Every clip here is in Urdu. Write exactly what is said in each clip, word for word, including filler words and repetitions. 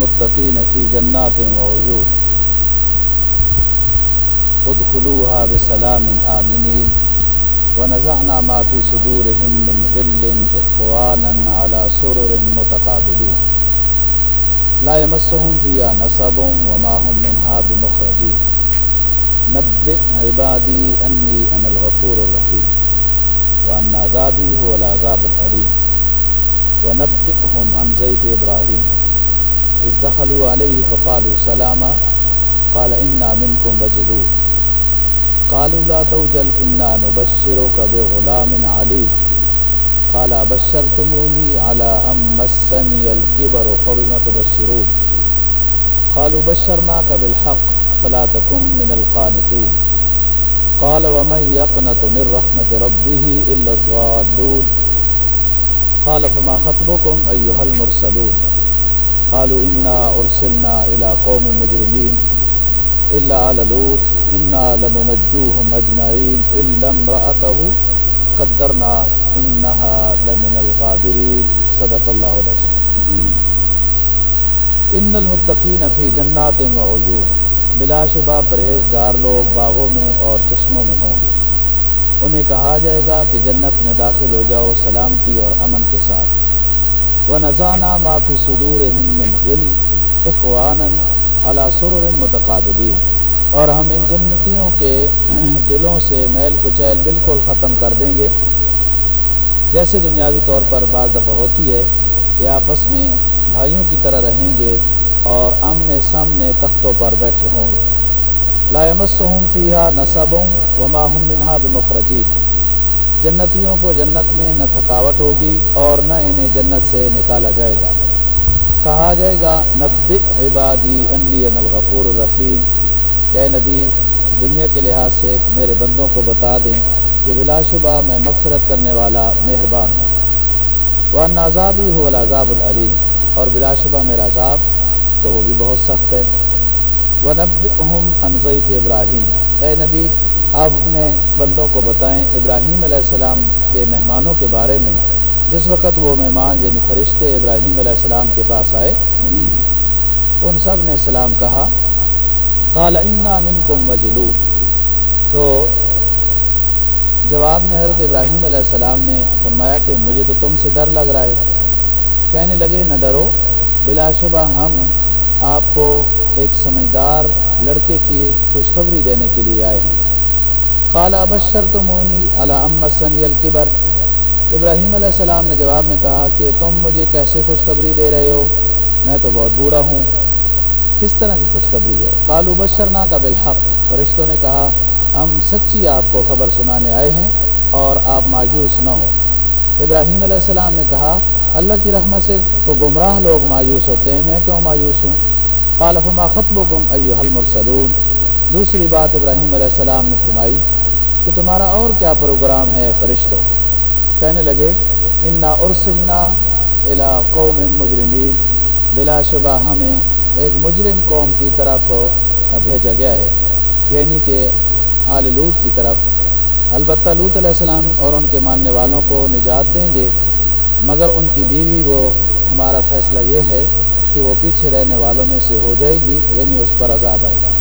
المتقین فی جنات وعیون ادخلوها بسلام آمنین ونزعنا ما فی صدورهم من غل اخوانا على سرر متقابلین لا يمسهم فيها نصب وما هم منها بمخرجين نبئ عبادي أني أنا الغفور الرحيم وأن عذابي هو العذاب الأليم ونبئهم عن ضيف إبراهيم إذ دخلوا عليه فقالوا سلاما قال إنا منكم وجلون قالوا لا توجل إنا نبشرك بغلام عليم قال أبشرتموني على أن مسني الكبر فبم تبشرون قالوا بشرناك بالحق فلا تكن من القانطين قال ومن يقنط من رحمة ربه إلا الضالون قال فما خطبكم أيها المرسلون قالوا إنا أرسلنا إلى قوم مجرمين إلا آل لوط إنا لمنجوهم أجمعين إلا امرأته قدرنا انہا لمن الغابرین صدق اللہ العظیم۔ ان المتقین فی جنات وعیون، بلا شبہ پرہیزگار لوگ باغوں میں اور چشموں میں ہوں گے، انہیں کہا جائے گا کہ جنت میں داخل ہو جاؤ سلامتی اور امن کے ساتھ۔ وَنَزَعْنَا مَا فِي صُدُورِهِم مِّن غِلٍّ إِخْوَانًا عَلَى سُرُرٍ مُتَقَابِلِينَ، اور ہم ان جنتیوں کے دلوں سے میل کچیل بالکل ختم کر دیں گے۔ جیسے دنیاوی طور پر بعض دفعہ ہوتی ہے، یہ آپس میں بھائیوں کی طرح رہیں گے اور آمنے سامنے تختوں پر بیٹھے ہوں گے۔ لا یمسہم فیہا نصب وما ہم منہا بمخرجین، جنتیوں کو جنت میں نہ تھکاوٹ ہوگی اور نہ انہیں جنت سے نکالا جائے گا۔ کہا جائے گا نبئ عبادی انی انا الغفور الرحیم، کہ اے نبی دنیا کے لحاظ سے میرے بندوں کو بتا دیں کہ بلا شبہ میں مغفرت کرنے والا مہربان ہوں۔ وَأَنَّ عَذَابِي هُوَ الْعَذَابُ الْأَلِيمُ، اور بلا شبہ میرا عذاب تو وہ بھی بہت سخت ہے۔ وَنَبِّئْهُمْ عَنْ ضَيْفِ إِبْرَاهِيمَ، اے نبی آپ اپنے بندوں کو بتائیں ابراہیم علیہ السلام کے مہمانوں کے بارے میں، جس وقت وہ مہمان یعنی فرشتے ابراہیم علیہ السلام کے پاس آئے، ان سب نے سلام کہا۔ قَالَ إِنَّا مِنْكُمْ وَجِلُونَ، تو جواب میں حضرت ابراہیم علیہ السلام نے فرمایا کہ مجھے تو تم سے ڈر لگ رہا ہے۔ کہنے لگے نہ ڈرو، بلا شبہ ہم آپ کو ایک سمجھدار لڑکے کی خوشخبری دینے کے لیے آئے ہیں۔ قال ابشرتمونی علی ان مسنی الکبر، ابراہیم علیہ السلام نے جواب میں کہا کہ تم مجھے کیسے خوشخبری دے رہے ہو، میں تو بہت بوڑھا ہوں۔ کس طرح کی خوشخبری ہے؟ قالوا بشرناک بالحق، فرشتوں نے کہا ہم سچی آپ کو خبر سنانے آئے ہیں اور آپ مایوس نہ ہو۔ ابراہیم علیہ السلام نے کہا اللہ کی رحمت سے تو گمراہ لوگ مایوس ہوتے ہیں، میں کیوں مایوس ہوں؟ قال فما خطبکم ایھا المرسلون، دوسری بات ابراہیم علیہ السلام نے فرمائی کہ تمہارا اور کیا پروگرام ہے فرشتوں؟ کہنے لگے انا ارسلنا الی قوم مجرمین، بلا شبہ ہمیں ایک مجرم قوم کی طرف بھیجا گیا ہے، یعنی کہ آل لوط کی طرف۔ البتہ لوط علیہ السلام اور ان کے ماننے والوں کو نجات دیں گے، مگر ان کی بیوی وہ ہمارا فیصلہ یہ ہے کہ وہ پیچھے رہنے والوں میں سے ہو جائے گی، یعنی اس پر عذاب آئے گا۔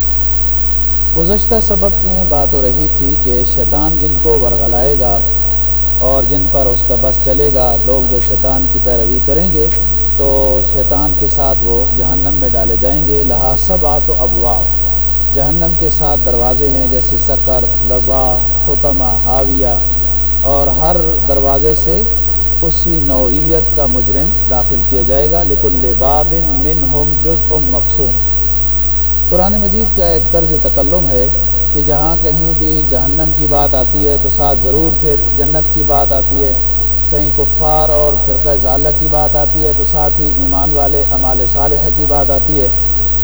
گزشتہ سبق میں بات ہو رہی تھی کہ شیطان جن کو ورغلائے گا اور جن پر اس کا بس چلے گا، لوگ جو شیطان کی پیروی کریں گے تو شیطان کے ساتھ وہ جہنم میں ڈالے جائیں گے۔ لہا سبعۃ ابواب، جہنم کے ساتھ دروازے ہیں جیسے سقر، لظا، حطمہ، حاویہ، اور ہر دروازے سے اسی نوعیت کا مجرم داخل کیا جائے گا۔ لکل باب منہم جزء مقسوم، قرآن مجید کا ایک طرز تکلم ہے کہ جہاں کہیں بھی جہنم کی بات آتی ہے تو ساتھ ضرور پھر جنت کی بات آتی ہے، کہیں کفار اور فرقہ ضالہ کی بات آتی ہے تو ساتھ ہی ایمان والے اعمال صالحہ کی بات آتی ہے۔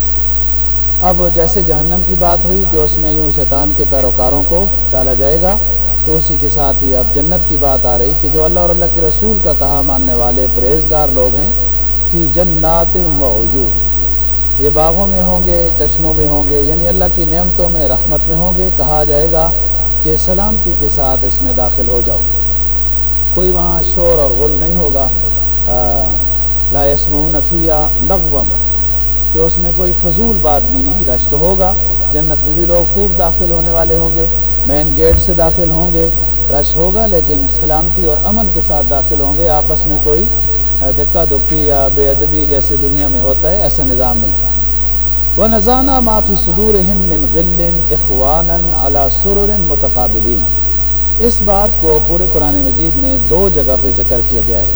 اب جیسے جہنم کی بات ہوئی کہ اس میں یوں شیطان کے پیروکاروں کو ڈالا جائے گا، تو اسی کے ساتھ ہی اب جنت کی بات آ رہی کہ جو اللہ اور اللہ کے رسول کا کہا ماننے والے پرہیزگار لوگ ہیں، فی جنات وعیون، یہ باغوں میں ہوں گے، چشموں میں ہوں گے، یعنی اللہ کی نعمتوں میں، رحمت میں ہوں گے۔ کہا جائے گا کہ سلامتی کے ساتھ اس میں داخل ہو جاؤ، کوئی وہاں شور اور غل نہیں ہوگا۔ لا یسمعون فیہا لغوا، کہ اس میں کوئی فضول بات بھی نہیں، رش تو ہوگا، جنت میں بھی لوگ خوب داخل ہونے والے ہوں گے، مین گیٹ سے داخل ہوں گے، رش ہوگا لیکن سلامتی اور امن کے ساتھ داخل ہوں گے، آپس میں کوئی دھکا دھکی یا بے ادبی جیسے دنیا میں ہوتا ہے ایسا نظام نہیں۔ وَنَزَعْنَا مَا فِي صُدُورِهِم مِّن غِلٍّ إِخْوَانًا عَلَىٰ سُرُرٍ مُتَقَابِلِينَ۔ اس بات کو پورے قرآن مجید میں دو جگہ پہ ذکر کیا گیا ہے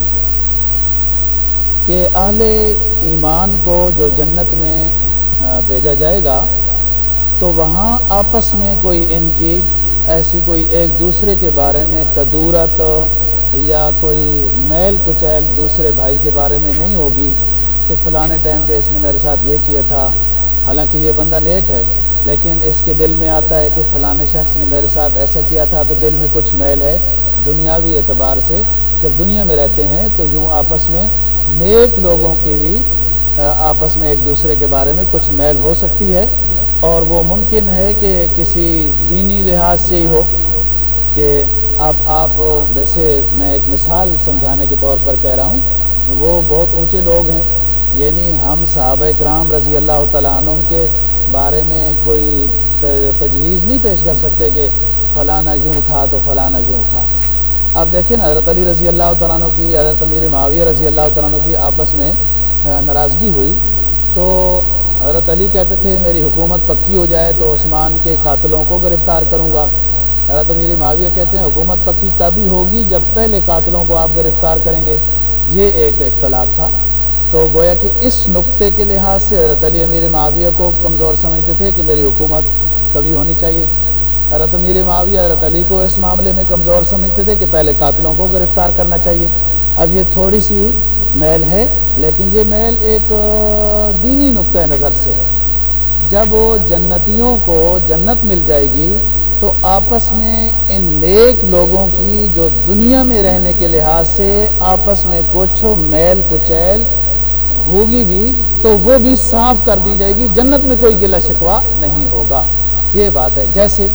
کہ اہل ایمان کو جو جنت میں بھیجا جائے گا تو وہاں آپس میں کوئی ان کی ایسی کوئی ایک دوسرے کے بارے میں کدورت یا کوئی میل کچیل دوسرے بھائی کے بارے میں نہیں ہوگی کہ فلانے ٹائم پہ اس نے میرے ساتھ یہ کیا تھا، حالانکہ یہ بندہ نیک ہے لیکن اس کے دل میں آتا ہے کہ فلانے شخص نے میرے ساتھ ایسا کیا تھا، تو دل میں کچھ میل ہے دنیاوی اعتبار سے۔ جب دنیا میں رہتے ہیں تو یوں آپس میں نیک لوگوں کی بھی آپس میں ایک دوسرے کے بارے میں کچھ میل ہو سکتی ہے، اور وہ ممکن ہے کہ کسی دینی لحاظ سے ہی ہو کہ اب آپ ویسے میں ایک مثال سمجھانے کے طور پر کہہ رہا ہوں، وہ بہت اونچے لوگ ہیں، یعنی ہم صحابہ کرام رضی اللہ تعالیٰ عنہم کے بارے میں کوئی تجویز نہیں پیش کر سکتے کہ فلانا یوں تھا تو فلانا یوں تھا۔ اب دیکھیں نا حضرت علی رضی اللہ تعالیٰ عنہ کی حضرت امیر معاویہ رضی اللہ تعالیٰ عنہ کی آپس میں ناراضگی ہوئی تو حضرت علی کہتے تھے میری حکومت پکی ہو جائے تو عثمان کے قاتلوں کو گرفتار کروں گا، حضرت امیر معاویہ کہتے ہیں حکومت پکی تبھی ہوگی جب پہلے قاتلوں کو آپ گرفتار کریں گے۔ یہ ایک اختلاف تھا، تو گویا کہ اس نقطے کے لحاظ سے حضرت علی امیر معاویہ کو کمزور سمجھتے تھے کہ میری حکومت کبھی ہونی چاہیے، حضرت امیر معاویہ حضرت علی کو اس معاملے میں کمزور سمجھتے تھے کہ پہلے قاتلوں کو گرفتار کرنا چاہیے۔ اب یہ تھوڑی سی میل ہے لیکن یہ میل ایک دینی نقطۂ نظر سے ہے۔ جب جنتیوں کو جنت مل جائے گی تو آپس میں ان نیک لوگوں کی جو دنیا میں رہنے کے لحاظ سے آپس میں کچھ میل کچیل ہوگی بھی تو وہ بھی صاف کر دی جائے گی، جنت میں کوئی گلہ شکوہ نہیں ہوگا۔ یہ بات ہے۔ جیسے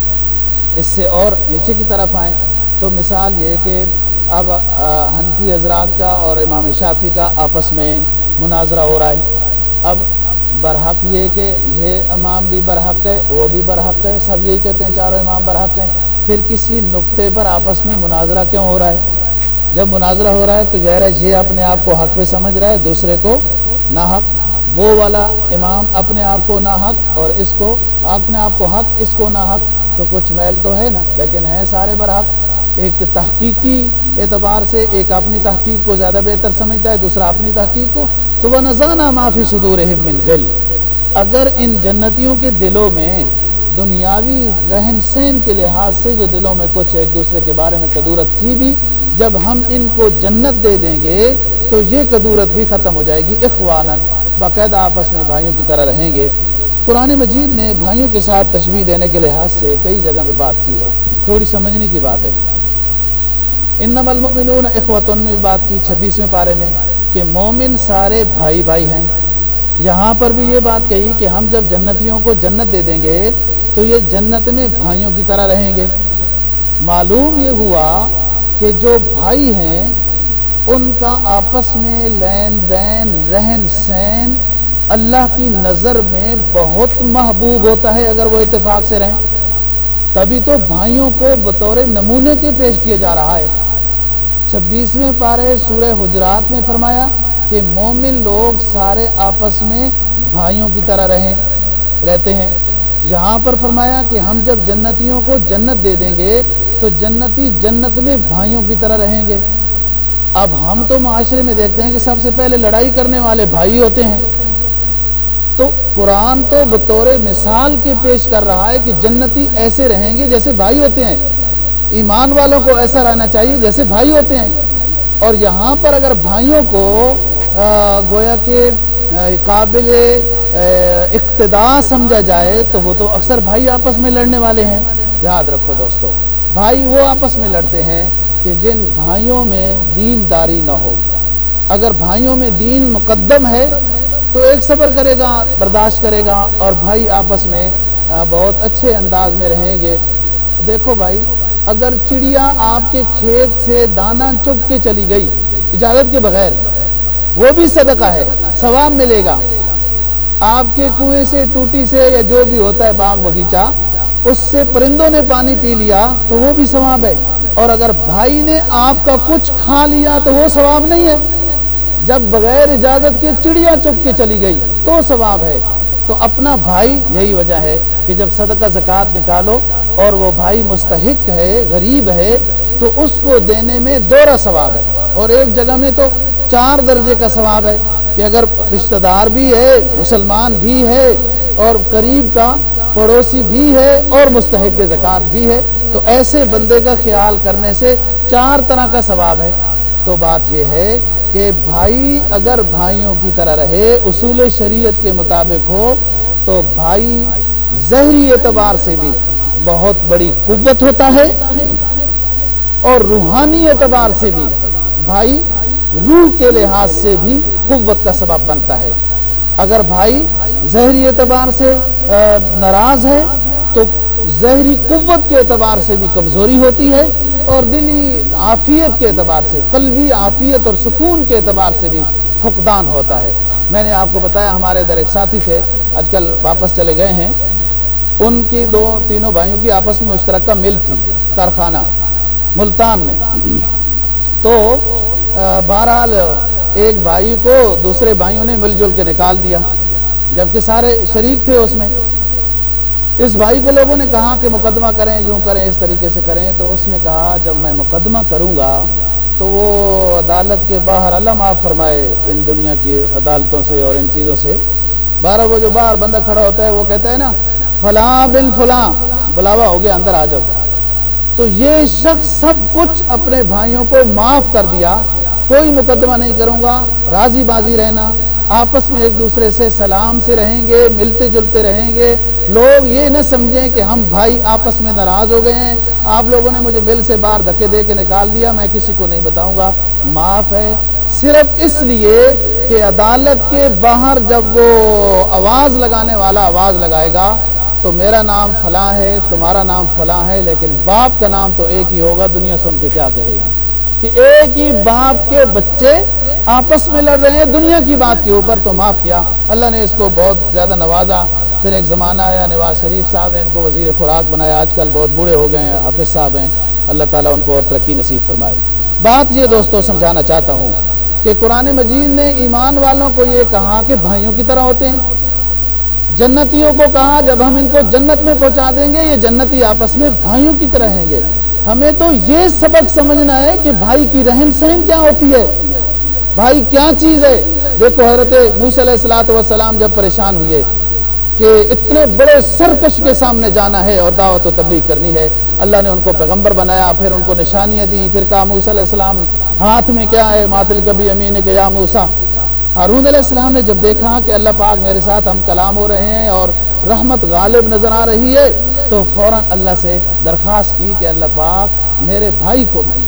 اس سے اور نیچے کی طرف آئیں تو مثال یہ کہ اب حنفی حضرات کا اور امام شافعی کا آپس میں مناظرہ ہو رہا ہے، اب برحق یہ کہ یہ امام بھی برحق ہے وہ بھی برحق ہے، سب یہی کہتے ہیں چاروں امام برحق ہیں، پھر کسی نقطے پر آپس میں مناظرہ کیوں ہو رہا ہے؟ جب مناظرہ ہو رہا ہے تو ظاہر ہے یہ اپنے آپ کو حق پہ سمجھ رہا ہے، دوسرے کو ناحق، وہ والا امام اپنے آپ کو ناحق اور اس کو اپنے آپ کو حق، اس کو ناحق، تو کچھ میل تو ہے نا، لیکن ہیں سارے برحق۔ ایک تحقیقی اعتبار سے ایک اپنی تحقیق کو زیادہ بہتر سمجھتا ہے، دوسرا اپنی تحقیق کو، تو وَنَزَعْنَا مَا فِي صُدُورِهِم مِّن غِلٍّ۔ اگر ان جنتیوں کے دلوں میں دنیاوی رہن سہن کے لحاظ سے جو دلوں میں کچھ ایک دوسرے کے بارے میں کدورت تھی بھی، جب ہم ان کو جنت دے دیں گے تو یہ کدورت بھی ختم ہو جائے گی، اخواناً، باقاعدہ آپس میں بھائیوں کی طرح رہیں گے۔ قرآن مجید نے بھائیوں کے ساتھ تشبیہ دینے کے لحاظ سے کئی جگہ میں بات کی ہے، تھوڑی سمجھنے کی بات ہے۔ انما المؤمنون اخوۃ میں بات کی چھبیسویں پارے میں کہ مومن سارے بھائی بھائی ہیں، یہاں پر بھی یہ بات کہی کہ ہم جب جنتیوں کو جنت دے دیں گے تو یہ جنت میں بھائیوں کی طرح رہیں گے۔ معلوم یہ ہوا کہ جو بھائی ہیں ان کا آپس میں لین دین رہن سہن اللہ کی نظر میں بہت محبوب ہوتا ہے اگر وہ اتفاق سے رہیں، تبھی تو بھائیوں کو بطور نمونے کے پیش کیا جا رہا ہے۔ چھبیسویں پارے سورہ حجرات میں فرمایا کہ مومن لوگ سارے آپس میں بھائیوں کی طرح رہیں رہتے ہیں، یہاں پر فرمایا کہ ہم جب جنتیوں کو جنت دے دیں گے تو جنتی جنت میں بھائیوں کی طرح رہیں گے۔ اب ہم تو معاشرے میں دیکھتے ہیں کہ سب سے پہلے لڑائی کرنے والے بھائی ہوتے ہیں، تو قرآن تو بطور مثال کے پیش کر رہا ہے کہ جنتی ایسے رہیں گے جیسے بھائی ہوتے ہیں، ایمان والوں کو ایسا رہنا چاہیے جیسے بھائی ہوتے ہیں۔ اور یہاں پر اگر بھائیوں کو گویا کہ قابل اقتداء سمجھا جائے تو وہ تو اکثر بھائی آپس میں لڑنے والے ہیں۔ یاد رکھو دوستو، بھائی وہ آپس میں لڑتے ہیں کہ جن بھائیوں میں دین داری نہ ہو۔ اگر بھائیوں میں دین مقدم ہے تو ایک صبر کرے گا، برداشت کرے گا، اور بھائی آپس میں بہت اچھے انداز میں رہیں گے۔ دیکھو بھائی، اگر چڑیا آپ کے کھیت سے دانا چگ کے چلی گئی اجازت کے بغیر، وہ بھی صدقہ ہے، ثواب ملے گا۔ آپ کے کنویں سے ٹوٹی سے یا جو بھی ہوتا ہے باغ بغیچہ اس سے پرندوں نے پانی پی لیا تو وہ بھی ثواب ہے، اور اگر بھائی نے آپ کا کچھ کھا لیا تو وہ ثواب نہیں ہے۔ جب بغیر اجازت کے چڑیا چپ کے چلی گئی تو ثواب ہے۔ تو اپنا بھائی، یہی وجہ ہے کہ جب صدقہ زکوٰۃ نکالو اور وہ بھائی مستحق ہے، غریب ہے، تو اس کو دینے میں دوہرا ثواب ہے، اور ایک جگہ میں تو چار درجے کا ثواب ہے کہ اگر رشتہ دار بھی ہے، مسلمان بھی ہے، اور قریب کا پڑوسی بھی ہے، اور مستحق زکوٰۃ بھی ہے، تو ایسے بندے کا خیال کرنے سے چار طرح کا ثواب ہے۔ تو بات یہ ہے کہ بھائی اگر بھائیوں کی طرح رہے، اصول شریعت کے مطابق ہو، تو بھائی ظاہری اعتبار سے بھی بہت بڑی قوت ہوتا ہے، اور روحانی اعتبار سے بھی بھائی روح کے لحاظ سے بھی قوت کا سبب بنتا ہے۔ اگر بھائی ظاہری اعتبار سے ناراض ہے تو ظاہری قوت کے اعتبار سے بھی کمزوری ہوتی ہے، اور دلی عافیت کے اعتبار سے، قلبی عافیت اور سکون کے اعتبار سے بھی فقدان ہوتا ہے۔ میں نے آپ کو بتایا ہمارے ادھر ایک ساتھی تھے، آج کل واپس چلے گئے ہیں، ان کی دو تینوں بھائیوں کی آپس میں مشترکہ مل تھی کارخانہ ملتان میں۔ تو بہرحال ایک بھائی کو دوسرے بھائیوں نے مل جل کے نکال دیا، جبکہ سارے شریک تھے اس میں۔ اس بھائی کو لوگوں نے کہا کہ مقدمہ کریں، یوں کریں، اس طریقے سے کریں، تو اس نے کہا جب میں مقدمہ کروں گا تو وہ عدالت کے باہر، اللہ معاف فرمائے ان دنیا کی عدالتوں سے اور ان چیزوں سے، باہر وہ جو باہر بندہ کھڑا ہوتا ہے وہ کہتا ہے نا فلاں بن فلاں، بلاوا ہو گیا، اندر آ جاؤ۔ تو یہ شخص سب کچھ اپنے بھائیوں کو معاف کر دیا، کوئی مقدمہ نہیں کروں گا، راضی بازی رہنا، آپس میں ایک دوسرے سے سلام سے رہیں گے، ملتے جلتے رہیں گے، لوگ یہ نہ سمجھیں کہ ہم بھائی آپس میں ناراض ہو گئے ہیں، آپ لوگوں نے مجھے مل سے باہر دھکے دے کے نکال دیا، میں کسی کو نہیں بتاؤں گا، معاف ہے، صرف اس لیے کہ عدالت کے باہر جب وہ آواز لگانے والا آواز لگائے گا تو میرا نام فلاں ہے، تمہارا نام فلاں ہے، لیکن باپ کا نام تو ایک ہی ہوگا، دنیا سن کے کیا کہے گی کہ ایک ہی باپ کے بچے آپس میں لڑ رہے ہیں دنیا کی بات کے اوپر، تو معاف کیا۔ اللہ نے اس کو بہت زیادہ نوازا۔ پھر ایک زمانہ آیا، نواز شریف صاحب نے ان کو وزیر خوراک بنایا، آج کل بہت بوڑھے ہو گئے ہیں، حافظ صاحب ہیں، اللہ تعالیٰ ان کو اور ترقی نصیب فرمائے۔ بات یہ دوستو سمجھانا چاہتا ہوں کہ قرآن مجید نے ایمان والوں کو یہ کہا کہ بھائیوں کی طرح ہوتے ہیں، جنتیوں کو کہا جب ہم ان کو جنت میں پہنچا دیں گے یہ جنتی آپس میں بھائیوں کی طرح رہیں گے۔ ہمیں تو یہ سبق سمجھنا ہے کہ بھائی کی رحم سہن کیا ہوتی ہے، بھائی کیا چیز ہے۔ دیکھو حضرت موسیٰ علیہ الصلوۃ والسلام جب پریشان ہوئے کہ اتنے بڑے سرکش کے سامنے جانا ہے اور دعوت و تبلیغ کرنی ہے، اللہ نے ان کو پیغمبر بنایا، پھر ان کو نشانیاں دی، پھر کہا موسیٰ علیہ السلام ہاتھ میں کیا ہے، ماتل کبھی امین کہ یا موسیٰ۔ ہارون علیہ السلام نے جب دیکھا کہ اللہ پاک میرے ساتھ ہم کلام ہو رہے ہیں اور رحمت غالب نظر آ رہی ہے، تو فوراً اللہ سے درخواست کی کہ اللہ پاک میرے بھائی کو بھی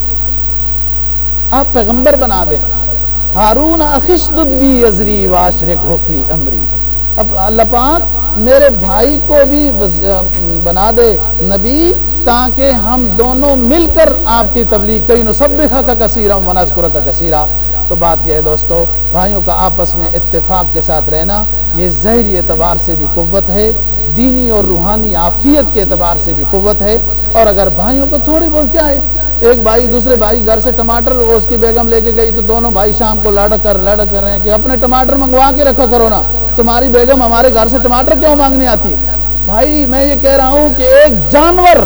آپ پیغمبر بنا دیں۔ ہارون اخشدد بی ازری واشرکہ فی امری، اب اللہ پاک میرے بھائی کو بھی بنا دے نبی، تاکہ ہم دونوں مل کر آپ کی تبلیغ کریں، نسبحک کثیرا ونذکرک کثیرا۔ تو بات یہ ہے دوستو، بھائیوں کا آپس میں اتفاق کے ساتھ رہنا یہ ظاہری اعتبار سے بھی قوت ہے، دینی اور روحانی عافیت کے اعتبار سے بھی قوت ہے۔ اور اگر بھائیوں کو تھوڑی بہت کیا ہے، ایک بھائی دوسرے بھائی گھر سے ٹماٹر اس کی بیگم لے کے گئی تو دونوں بھائی شام کو لڑ کر لڑ کر رہے ہیں کہ اپنے ٹماٹر منگوا کے رکھا کرو نا، تمہاری بیگم ہمارے گھر سے ٹماٹر کیوں مانگنے آتی ہے؟ بھائی میں یہ کہہ رہا ہوں کہ ایک جانور،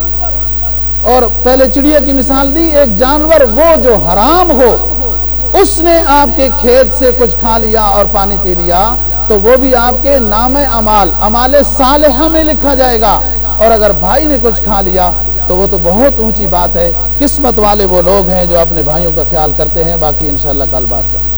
اور پہلے چڑیا کی مثال دی، ایک جانور وہ جو حرام ہو، اس نے آپ کے کھیت سے کچھ کھا لیا اور پانی پی لیا تو وہ بھی آپ کے نام اعمال اعمال صالحہ میں لکھا جائے گا، اور اگر بھائی نے کچھ کھا لیا تو وہ تو بہت اونچی بات ہے۔ قسمت والے وہ لوگ ہیں جو اپنے بھائیوں کا خیال کرتے ہیں۔ باقی انشاءاللہ کل بات کریں۔